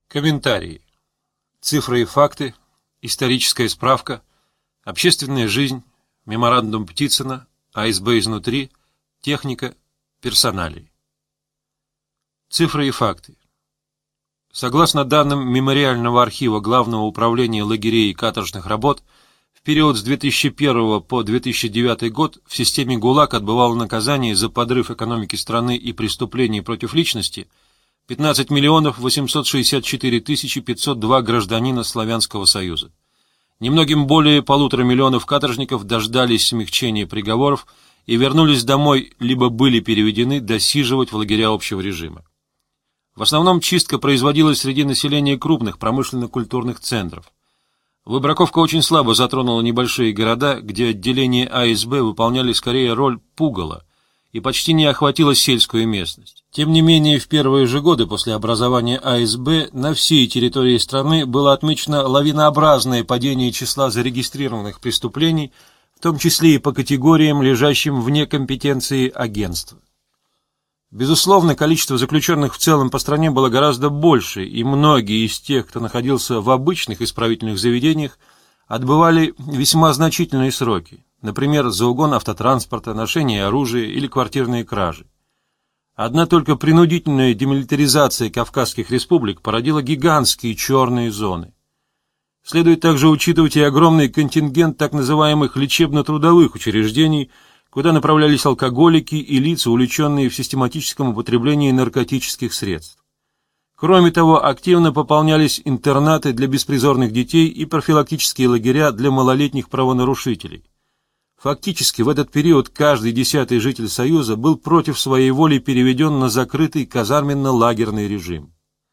Комментарии. Цифры и факты. Историческая справка. Общественная жизнь. Меморандум Птицына. АСБ изнутри. Техника. Персоналии. Цифры и факты. Согласно данным Мемориального архива Главного управления лагерей и каторжных работ, в период с 2001 по 2009 год в системе ГУЛАГ отбывало наказание за подрыв экономики страны и преступления против личности 15 864 502 гражданина Славянского Союза. Немногим более 1,5 миллиона каторжников дождались смягчения приговоров и вернулись домой, либо были переведены досиживать в лагеря общего режима. В основном чистка производилась среди населения крупных промышленно-культурных центров. Выбраковка очень слабо затронула небольшие города, где отделения АСБ выполняли скорее роль пугала, и почти не охватила сельскую местность. Тем не менее, в первые же годы после образования АСБ на всей территории страны было отмечено лавинообразное падение числа зарегистрированных преступлений, в том числе и по категориям, лежащим вне компетенции агентства. Безусловно, количество заключенных в целом по стране было гораздо больше, и многие из тех, кто находился в обычных исправительных заведениях, отбывали весьма значительные сроки, например, за угон автотранспорта, ношение оружия или квартирные кражи. Одна только принудительная демилитаризация Кавказских республик породила гигантские черные зоны. Следует также учитывать и огромный контингент так называемых лечебно-трудовых учреждений, куда направлялись алкоголики и лица, увлеченные в систематическом употреблении наркотических средств. Кроме того, активно пополнялись интернаты для беспризорных детей и профилактические лагеря для малолетних правонарушителей. Фактически в этот период каждый 10-й житель Союза был против своей воли переведен на закрытый казарменно-лагерный режим.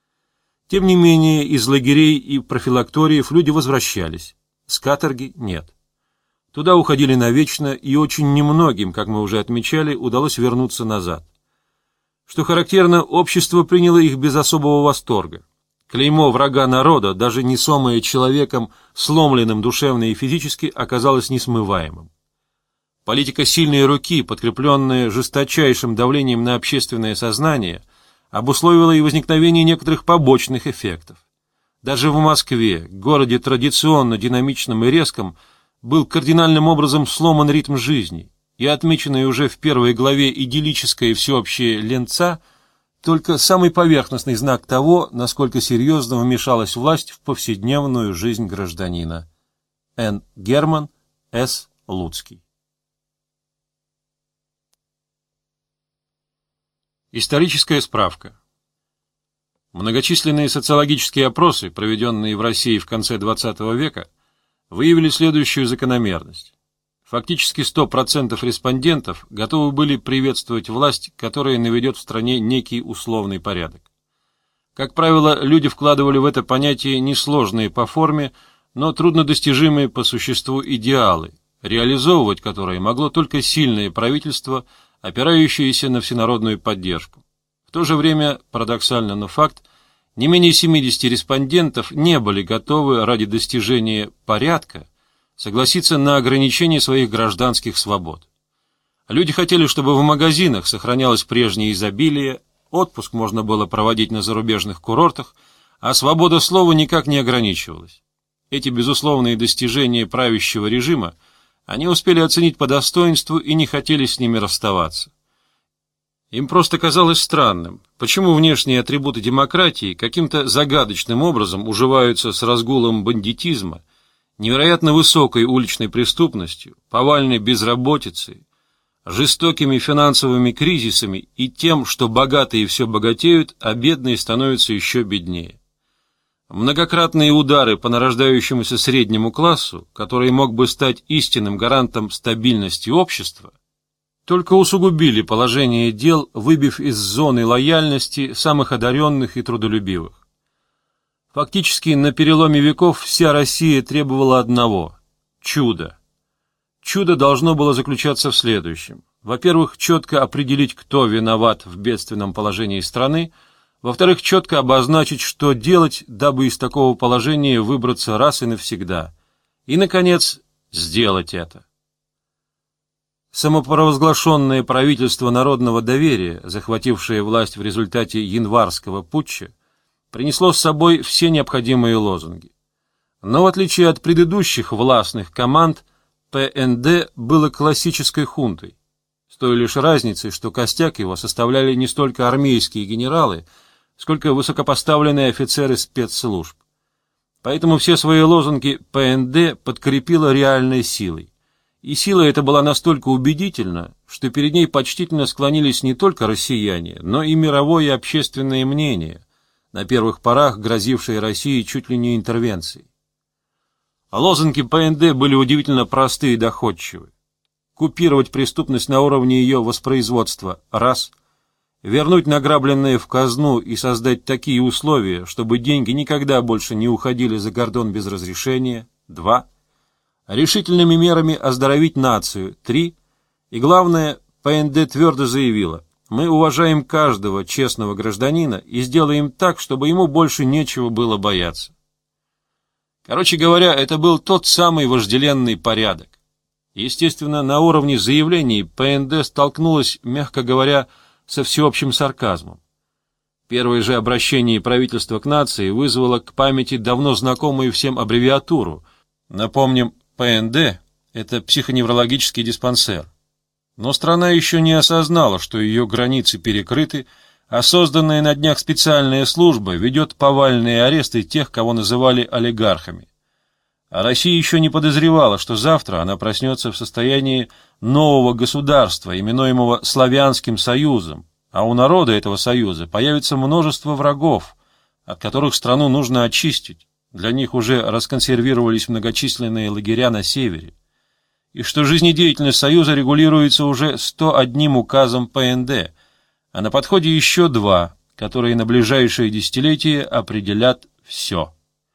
Тем не менее, из лагерей и профилакториев люди возвращались, с каторги нет. Туда уходили навечно, и очень немногим, как мы уже отмечали, удалось вернуться назад. Что характерно, общество приняло их без особого восторга. Клеймо врага народа, даже несомое человеком, сломленным душевно и физически, оказалось несмываемым. Политика сильной руки, подкрепленная жесточайшим давлением на общественное сознание, обусловила и возникновение некоторых побочных эффектов. Даже в Москве, городе традиционно динамичном и резком, был кардинальным образом сломан ритм жизни, и отмеченная уже в первой главе идиллическая и всеобщая ленца только самый поверхностный знак того, насколько серьезно вмешалась власть в повседневную жизнь гражданина. Н. Герман, С. Луцкий. Историческая справка. Многочисленные социологические опросы, проведенные в России в конце XX века, выявили следующую закономерность. Фактически 100% респондентов готовы были приветствовать власть, которая наведет в стране некий условный порядок. Как правило, люди вкладывали в это понятие несложные по форме, но труднодостижимые по существу идеалы, реализовывать которые могло только сильное правительство, опирающееся на всенародную поддержку. В то же время, парадоксально, но факт, не менее 70 респондентов не были готовы ради достижения порядка согласиться на ограничение своих гражданских свобод. Люди хотели, чтобы в магазинах сохранялось прежнее изобилие, отпуск можно было проводить на зарубежных курортах, а свобода слова никак не ограничивалась. Эти безусловные достижения правящего режима они успели оценить по достоинству и не хотели с ними расставаться. Им просто казалось странным, почему внешние атрибуты демократии каким-то загадочным образом уживаются с разгулом бандитизма, невероятно высокой уличной преступностью, повальной безработицей, жестокими финансовыми кризисами и тем, что богатые все богатеют, а бедные становятся еще беднее. Многократные удары по нарождающемуся среднему классу, который мог бы стать истинным гарантом стабильности общества, только усугубили положение дел, выбив из зоны лояльности самых одаренных и трудолюбивых. Фактически на переломе веков вся Россия требовала одного – чуда. Чудо должно было заключаться в следующем. Во-первых, четко определить, кто виноват в бедственном положении страны, во-вторых, четко обозначить, что делать, дабы из такого положения выбраться раз и навсегда. И, наконец, сделать это. Самопровозглашенное правительство народного доверия, захватившее власть в результате январского путча, принесло с собой все необходимые лозунги. Но в отличие от предыдущих властных команд, ПНД было классической хунтой, с той лишь разницей, что костяк его составляли не столько армейские генералы, сколько высокопоставленные офицеры спецслужб. Поэтому все свои лозунги ПНД подкрепила реальной силой. И сила эта была настолько убедительна, что перед ней почтительно склонились не только россияне, но и мировое общественное мнение, на первых порах грозившее России чуть ли не интервенцией. А лозунги ПНД были удивительно просты и доходчивы. Купировать преступность на уровне ее воспроизводства – раз. Вернуть награбленное в казну и создать такие условия, чтобы деньги никогда больше не уходили за кордон без разрешения – 2. Решительными мерами оздоровить нацию – 3. И главное, ПНД твердо заявила: мы уважаем каждого честного гражданина и сделаем так, чтобы ему больше нечего было бояться. Короче говоря, это был тот самый вожделенный порядок. Естественно, на уровне заявлений ПНД столкнулась, мягко говоря, со всеобщим сарказмом. Первое же обращение правительства к нации вызвало к памяти давно знакомую всем аббревиатуру. Напомним, ПНД – это психоневрологический диспансер. Но страна еще не осознала, что ее границы перекрыты, а созданная на днях специальная служба ведет повальные аресты тех, кого называли олигархами. А Россия еще не подозревала, что завтра она проснется в состоянии нового государства, именуемого Славянским Союзом, а у народа этого союза появится множество врагов, от которых страну нужно очистить. Для них уже расконсервировались многочисленные лагеря на севере. И что жизнедеятельность Союза регулируется уже 101 указом ПНД, а на подходе еще 2, которые на ближайшие десятилетия определят все.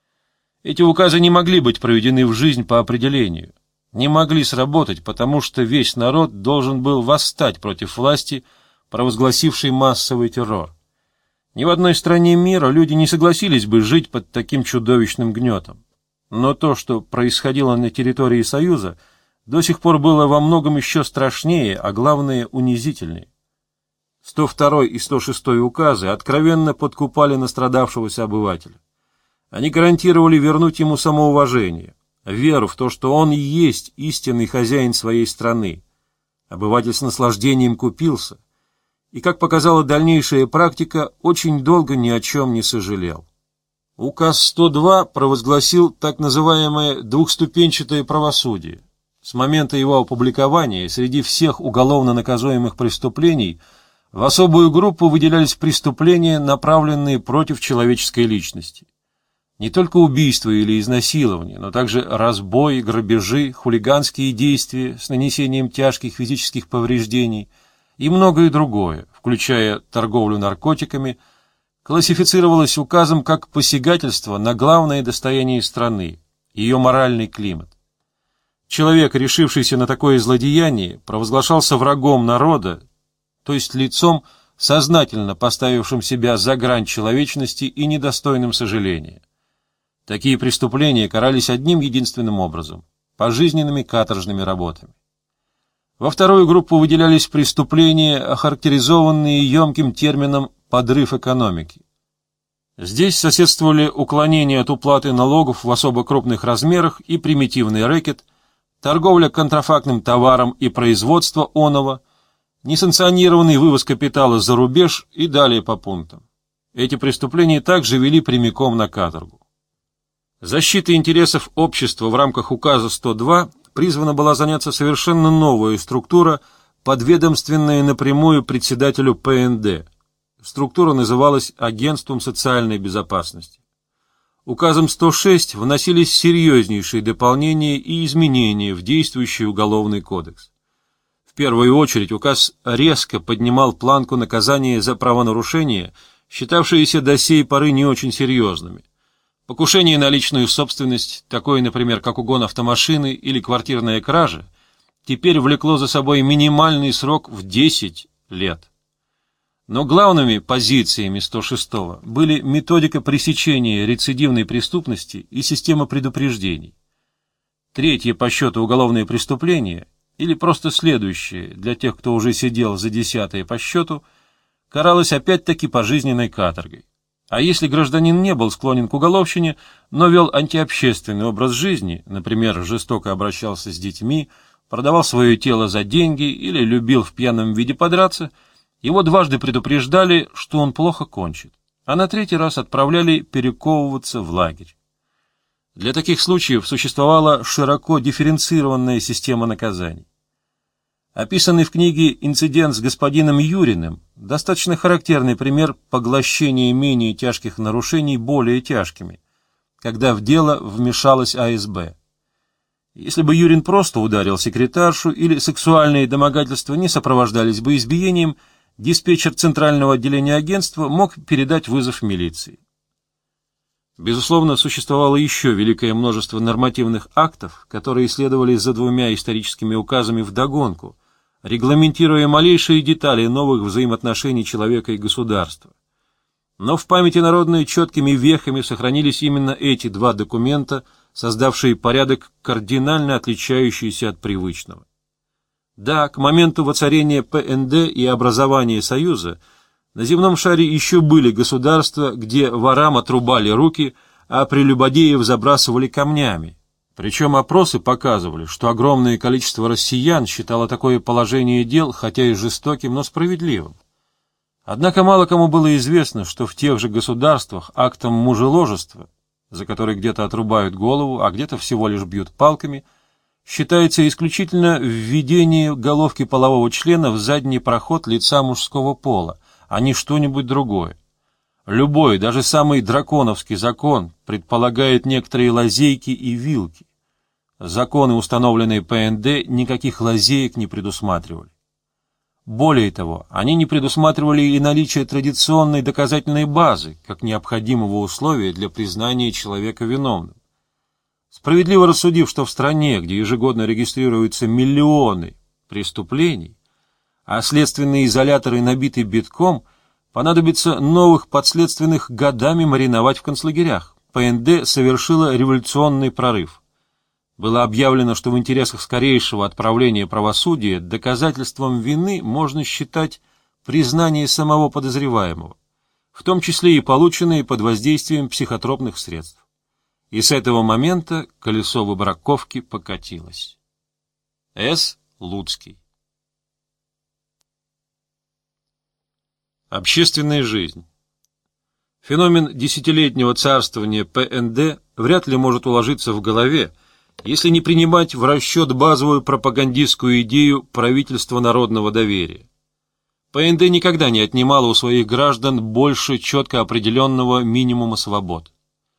Эти указы не могли быть проведены в жизнь по определению, не могли сработать, потому что весь народ должен был восстать против власти, провозгласившей массовый террор. Ни в одной стране мира люди не согласились бы жить под таким чудовищным гнетом. Но то, что происходило на территории Союза, до сих пор было во многом еще страшнее, а главное унизительнее. 102 и 106 указы откровенно подкупали настрадавшегося обывателя. Они гарантировали вернуть ему самоуважение, веру в то, что он и есть истинный хозяин своей страны. Обыватель с наслаждением купился, и, как показала дальнейшая практика, очень долго ни о чем не сожалел. Указ 102 провозгласил так называемое двухступенчатое правосудие. С момента его опубликования среди всех уголовно наказуемых преступлений в особую группу выделялись преступления, направленные против человеческой личности. Не только убийство или изнасилование, но также разбой, грабежи, хулиганские действия с нанесением тяжких физических повреждений и многое другое, включая торговлю наркотиками, классифицировалось указом как посягательство на главное достояние страны, ее моральный климат. Человек, решившийся на такое злодеяние, провозглашался врагом народа, то есть лицом, сознательно поставившим себя за грань человечности и недостойным сожаления. Такие преступления карались одним единственным образом – пожизненными каторжными работами. Во вторую группу выделялись преступления, охарактеризованные емким термином «подрыв экономики». Здесь соседствовали уклонение от уплаты налогов в особо крупных размерах и примитивный рэкет, торговля контрафактным товаром и производство оного, несанкционированный вывоз капитала за рубеж и далее по пунктам. Эти преступления также вели прямиком на каторгу. Защитой интересов общества в рамках указа 102 призвана была заняться совершенно новая структура, подведомственная напрямую председателю ПНД. Структура называлась Агентством социальной безопасности. Указом 106 вносились серьезнейшие дополнения и изменения в действующий уголовный кодекс. В первую очередь указ резко поднимал планку наказания за правонарушения, считавшиеся до сей поры не очень серьезными. Покушение на личную собственность, такое, например, как угон автомашины или квартирная кража, теперь влекло за собой минимальный срок в 10 лет. Но главными позициями 106-го были методика пресечения рецидивной преступности и система предупреждений. Третье по счету уголовное преступление, или просто следующее для тех, кто уже сидел за 10-е по счету, каралось опять-таки пожизненной каторгой. А если гражданин не был склонен к уголовщине, но вел антиобщественный образ жизни, например, жестоко обращался с детьми, продавал свое тело за деньги или любил в пьяном виде подраться, его дважды предупреждали, что он плохо кончит, а на третий раз отправляли перековываться в лагерь. Для таких случаев существовала широко дифференцированная система наказаний. Описанный в книге инцидент с господином Юриным достаточно характерный пример поглощения менее тяжких нарушений более тяжкими, когда в дело вмешалась АСБ. Если бы Юрин просто ударил секретаршу или сексуальные домогательства не сопровождались бы избиением, диспетчер Центрального отделения агентства мог передать вызов милиции. Безусловно, существовало еще великое множество нормативных актов, которые следовали за двумя историческими указами вдогонку, регламентируя малейшие детали новых взаимоотношений человека и государства. Но в памяти народной четкими вехами сохранились именно эти два документа, создавшие порядок, кардинально отличающийся от привычного. Да, к моменту воцарения ПНД и образования Союза на земном шаре еще были государства, где ворам отрубали руки, а прелюбодеев забрасывали камнями. Причем опросы показывали, что огромное количество россиян считало такое положение дел, хотя и жестоким, но справедливым. Однако мало кому было известно, что в тех же государствах актом мужеложества, за который где-то отрубают голову, а где-то всего лишь бьют палками, считается исключительно введение головки полового члена в задний проход лица мужского пола, а не что-нибудь другое. Любой, даже самый драконовский закон предполагает некоторые лазейки и вилки. Законы, установленные ПНД, никаких лазеек не предусматривали. Более того, они не предусматривали и наличие традиционной доказательной базы, как необходимого условия для признания человека виновным. Справедливо рассудив, что в стране, где ежегодно регистрируются миллионы преступлений, а следственные изоляторы набиты битком, понадобится новых подследственных годами мариновать в концлагерях. ПНД совершила революционный прорыв. Было объявлено, что в интересах скорейшего отправления правосудия доказательством вины можно считать признание самого подозреваемого, в том числе и полученные под воздействием психотропных средств. И с этого момента колесо выбраковки покатилось. С. Луцкий. Общественная жизнь. Феномен десятилетнего царствования ПНД вряд ли может уложиться в голове, если не принимать в расчет базовую пропагандистскую идею правительства народного доверия. ПНД никогда не отнимала у своих граждан больше четко определенного минимума свобод.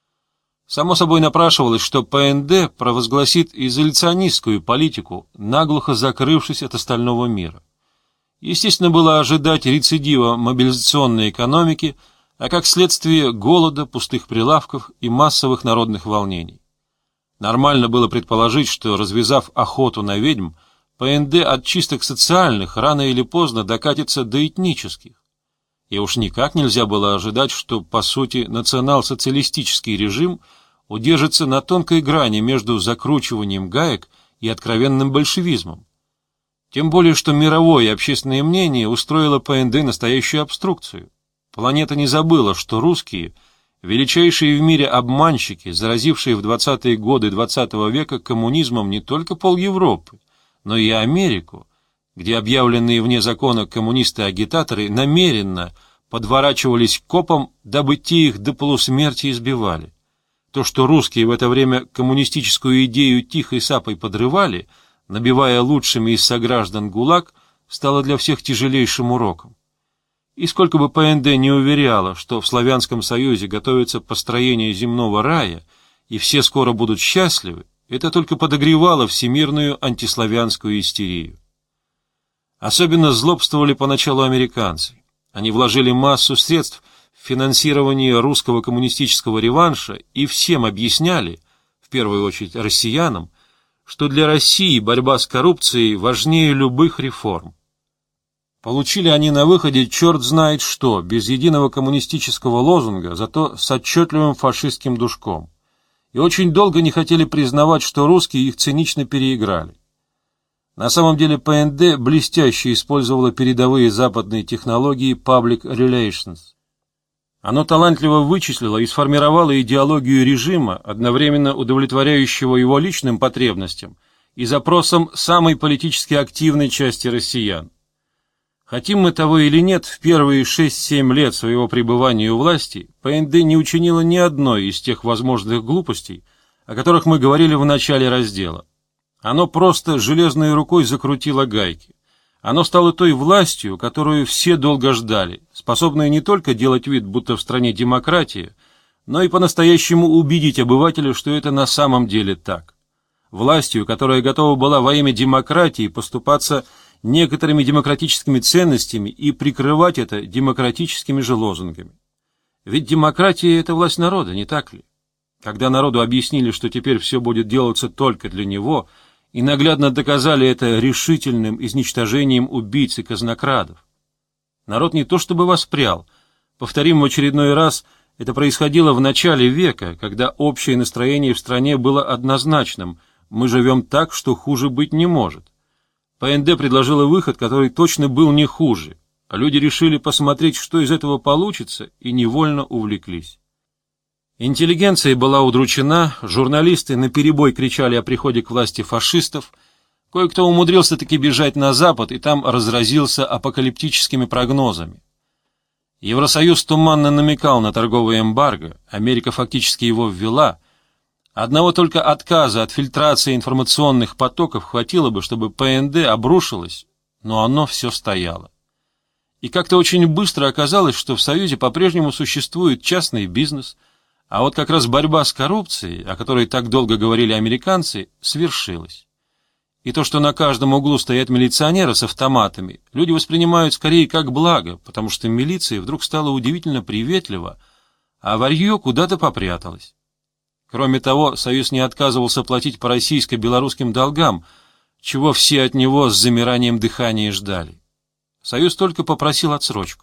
Само собой напрашивалось, что ПНД провозгласит изоляционистскую политику, наглухо закрывшись от остального мира. Естественно, было ожидать рецидива мобилизационной экономики, а как следствие голода, пустых прилавков и массовых народных волнений. Нормально было предположить, что, развязав охоту на ведьм, ПНД от чистых социальных рано или поздно докатится до этнических. И уж никак нельзя было ожидать, что, по сути, национал-социалистический режим удержится на тонкой грани между закручиванием гаек и откровенным большевизмом. Тем более, что мировое общественное мнение устроило ПНД настоящую обструкцию. Планета не забыла, что русские – величайшие в мире обманщики, заразившие в 20-е годы XX века коммунизмом не только пол-Европы, но и Америку, где объявленные вне закона коммунисты-агитаторы намеренно подворачивались к копам, дабы те их до полусмерти избивали. То, что русские в это время коммунистическую идею тихой сапой подрывали, набивая лучшими из сограждан ГУЛАГ, стало для всех тяжелейшим уроком. И сколько бы ПНД не уверяла, что в Славянском Союзе готовится построение земного рая, и все скоро будут счастливы, это только подогревало всемирную антиславянскую истерию. Особенно злобствовали поначалу американцы. Они вложили массу средств в финансирование русского коммунистического реванша и всем объясняли, в первую очередь россиянам, что для России борьба с коррупцией важнее любых реформ. Получили они на выходе черт знает что, без единого коммунистического лозунга, зато с отчетливым фашистским душком. И очень долго не хотели признавать, что русские их цинично переиграли. На самом деле ПНД блестяще использовала передовые западные технологии public relations. Оно талантливо вычислило и сформировало идеологию режима, одновременно удовлетворяющего его личным потребностям и запросам самой политически активной части россиян. Хотим мы того или нет, в первые 6-7 лет своего пребывания у власти ПНД не учинила ни одной из тех возможных глупостей, о которых мы говорили в начале раздела. Оно просто железной рукой закрутило гайки. Оно стало той властью, которую все долго ждали, способной не только делать вид, будто в стране демократия, но и по-настоящему убедить обывателя, что это на самом деле так. Властью, которая готова была во имя демократии поступаться некоторыми демократическими ценностями и прикрывать это демократическими же лозунгами. Ведь демократия — это власть народа, не так ли? Когда народу объяснили, что теперь все будет делаться только для него, и наглядно доказали это решительным изничтожением убийц и казнокрадов. Народ не то чтобы воспрял. Повторим в очередной раз, это происходило в начале века, когда общее настроение в стране было однозначным: мы живем так, что хуже быть не может. ПНД предложила выход, который точно был не хуже, а люди решили посмотреть, что из этого получится, и невольно увлеклись. Интеллигенция была удручена, журналисты наперебой кричали о приходе к власти фашистов, кое-кто умудрился таки бежать на Запад и там разразился апокалиптическими прогнозами. Евросоюз туманно намекал на торговое эмбарго, Америка фактически его ввела. Одного только отказа от фильтрации информационных потоков хватило бы, чтобы ПНД обрушилось, но оно все стояло. И как-то очень быстро оказалось, что в Союзе по-прежнему существует частный бизнес, а вот как раз борьба с коррупцией, о которой так долго говорили американцы, свершилась. И то, что на каждом углу стоят милиционеры с автоматами, люди воспринимают скорее как благо, потому что милиция вдруг стала удивительно приветлива, а варье куда-то попряталось. Кроме того, Союз не отказывался платить по российско-белорусским долгам, чего все от него с замиранием дыхания ждали. Союз только попросил отсрочку.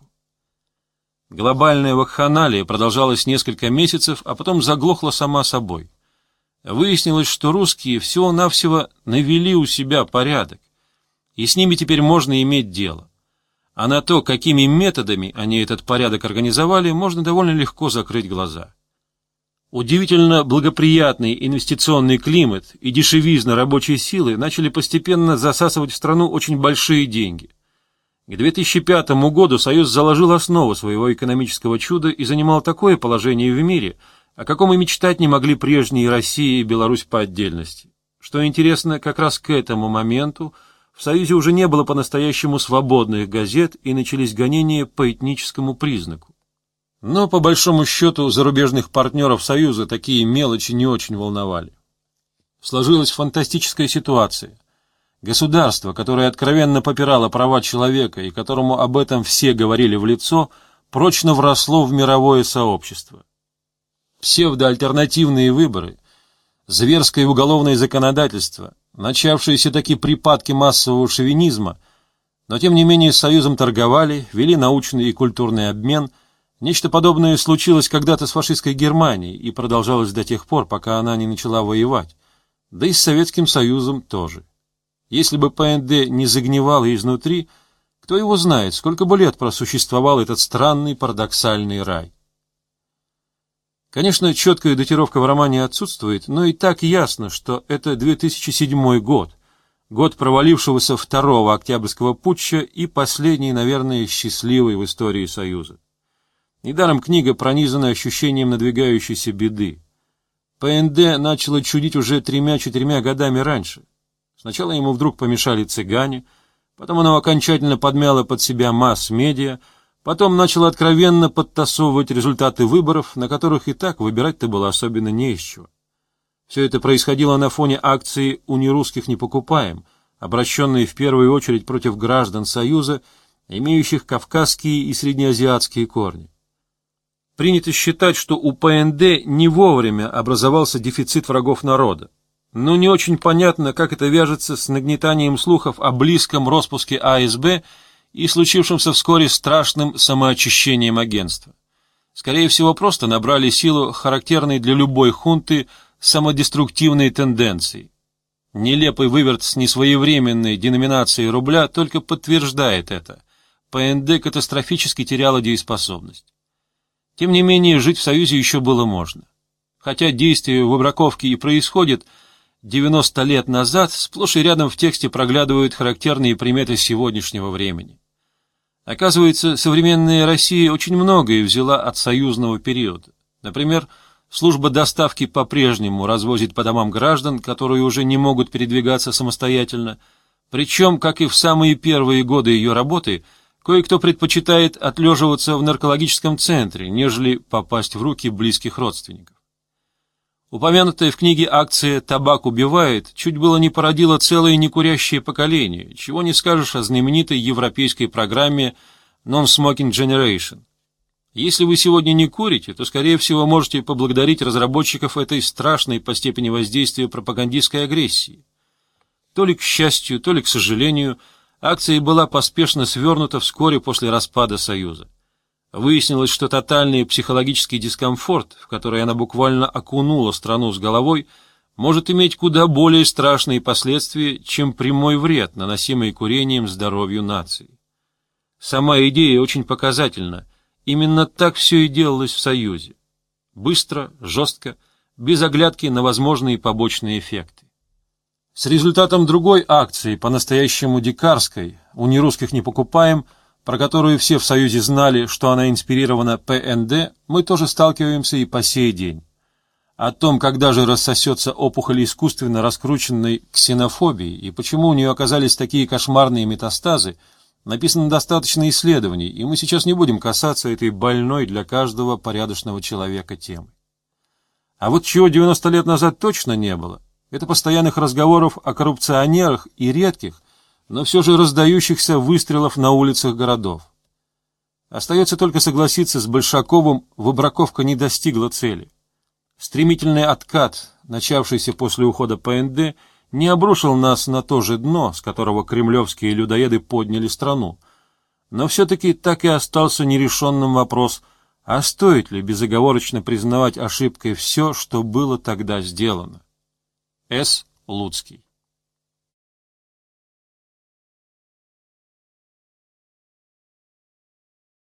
Глобальная вакханалия продолжалась несколько месяцев, а потом заглохла сама собой. Выяснилось, что русские всего-навсего навели у себя порядок, и с ними теперь можно иметь дело. А на то, какими методами они этот порядок организовали, можно довольно легко закрыть глаза. Удивительно благоприятный инвестиционный климат и дешевизна рабочей силы начали постепенно засасывать в страну очень большие деньги. К 2005 году Союз заложил основу своего экономического чуда и занимал такое положение в мире, о каком и мечтать не могли прежние Россия и Беларусь по отдельности. Что интересно, как раз к этому моменту в Союзе уже не было по-настоящему свободных газет и начались гонения по этническому признаку. Но, по большому счету, зарубежных партнеров Союза такие мелочи не очень волновали. Сложилась фантастическая ситуация. Государство, которое откровенно попирало права человека и которому об этом все говорили в лицо, прочно вросло в мировое сообщество. Псевдоальтернативные выборы, зверское уголовное законодательство, начавшиеся такие припадки массового шовинизма, но тем не менее с Союзом торговали, вели научный и культурный обмен. Нечто подобное случилось когда-то с фашистской Германией и продолжалось до тех пор, пока она не начала воевать, да и с Советским Союзом тоже. Если бы ПНД не загнивало изнутри, кто его знает, сколько бы лет просуществовал этот странный парадоксальный рай. Конечно, четкая датировка в романе отсутствует, но и так ясно, что это 2007 год, год провалившегося второго Октябрьского путча и последний, наверное, счастливый в истории Союза. Недаром книга пронизана ощущением надвигающейся беды. ПНД начало чудить уже 3-4 годами раньше. Сначала ему вдруг помешали цыгане, потом оно окончательно подмяло под себя масс-медиа, потом начало откровенно подтасовывать результаты выборов, на которых и так выбирать-то было особенно не из чего. Все это происходило на фоне акции «У нерусских не покупаем», обращенной в первую очередь против граждан Союза, имеющих кавказские и среднеазиатские корни. Принято считать, что у ПНД не вовремя образовался дефицит врагов народа. Но не очень понятно, как это вяжется с нагнетанием слухов о близком распуске АСБ и случившемся вскоре страшным самоочищением агентства. Скорее всего, просто набрали силу характерной для любой хунты самодеструктивной тенденции. Нелепый выверт с несвоевременной деноминацией рубля только подтверждает это. ПНД катастрофически теряла дееспособность. Тем не менее, жить в Союзе еще было можно. Хотя действие выбраковки и происходит 90 лет назад, сплошь и рядом в тексте проглядывают характерные приметы сегодняшнего времени. Оказывается, современная Россия очень многое взяла от союзного периода. Например, служба доставки по-прежнему развозит по домам граждан, которые уже не могут передвигаться самостоятельно, причем, как и в самые первые годы ее работы, кое-кто предпочитает отлеживаться в наркологическом центре, нежели попасть в руки близких родственников. Упомянутая в книге акция «Табак убивает» чуть было не породила целое некурящее поколение, чего не скажешь о знаменитой европейской программе Non-Smoking Generation. Если вы сегодня не курите, то, скорее всего, можете поблагодарить разработчиков этой страшной по степени воздействия пропагандистской агрессии. То ли к счастью, то ли к сожалению, акция была поспешно свернута вскоре после распада Союза. Выяснилось, что тотальный психологический дискомфорт, в который она буквально окунула страну с головой, может иметь куда более страшные последствия, чем прямой вред, наносимый курением здоровью нации. Сама идея очень показательна. Именно так все и делалось в Союзе. Быстро, жестко, без оглядки на возможные побочные эффекты. С результатом другой акции, по-настоящему дикарской, «У нерусских не покупаем», про которую все в Союзе знали, что она инспирирована ПНД, мы тоже сталкиваемся и по сей день. О том, когда же рассосется опухоль искусственно раскрученной ксенофобии и почему у нее оказались такие кошмарные метастазы, написано достаточно исследований, и мы сейчас не будем касаться этой больной для каждого порядочного человека темы. А вот чего 90 лет назад точно не было, это постоянных разговоров о коррупционерах и редких, но все же раздающихся выстрелов на улицах городов. Остается только согласиться с Большаковым, выбраковка не достигла цели. Стремительный откат, начавшийся после ухода ПНД, не обрушил нас на то же дно, с которого кремлевские людоеды подняли страну. Но все-таки так и остался нерешенным вопрос, а стоит ли безоговорочно признавать ошибкой все, что было тогда сделано? С. Луцкий.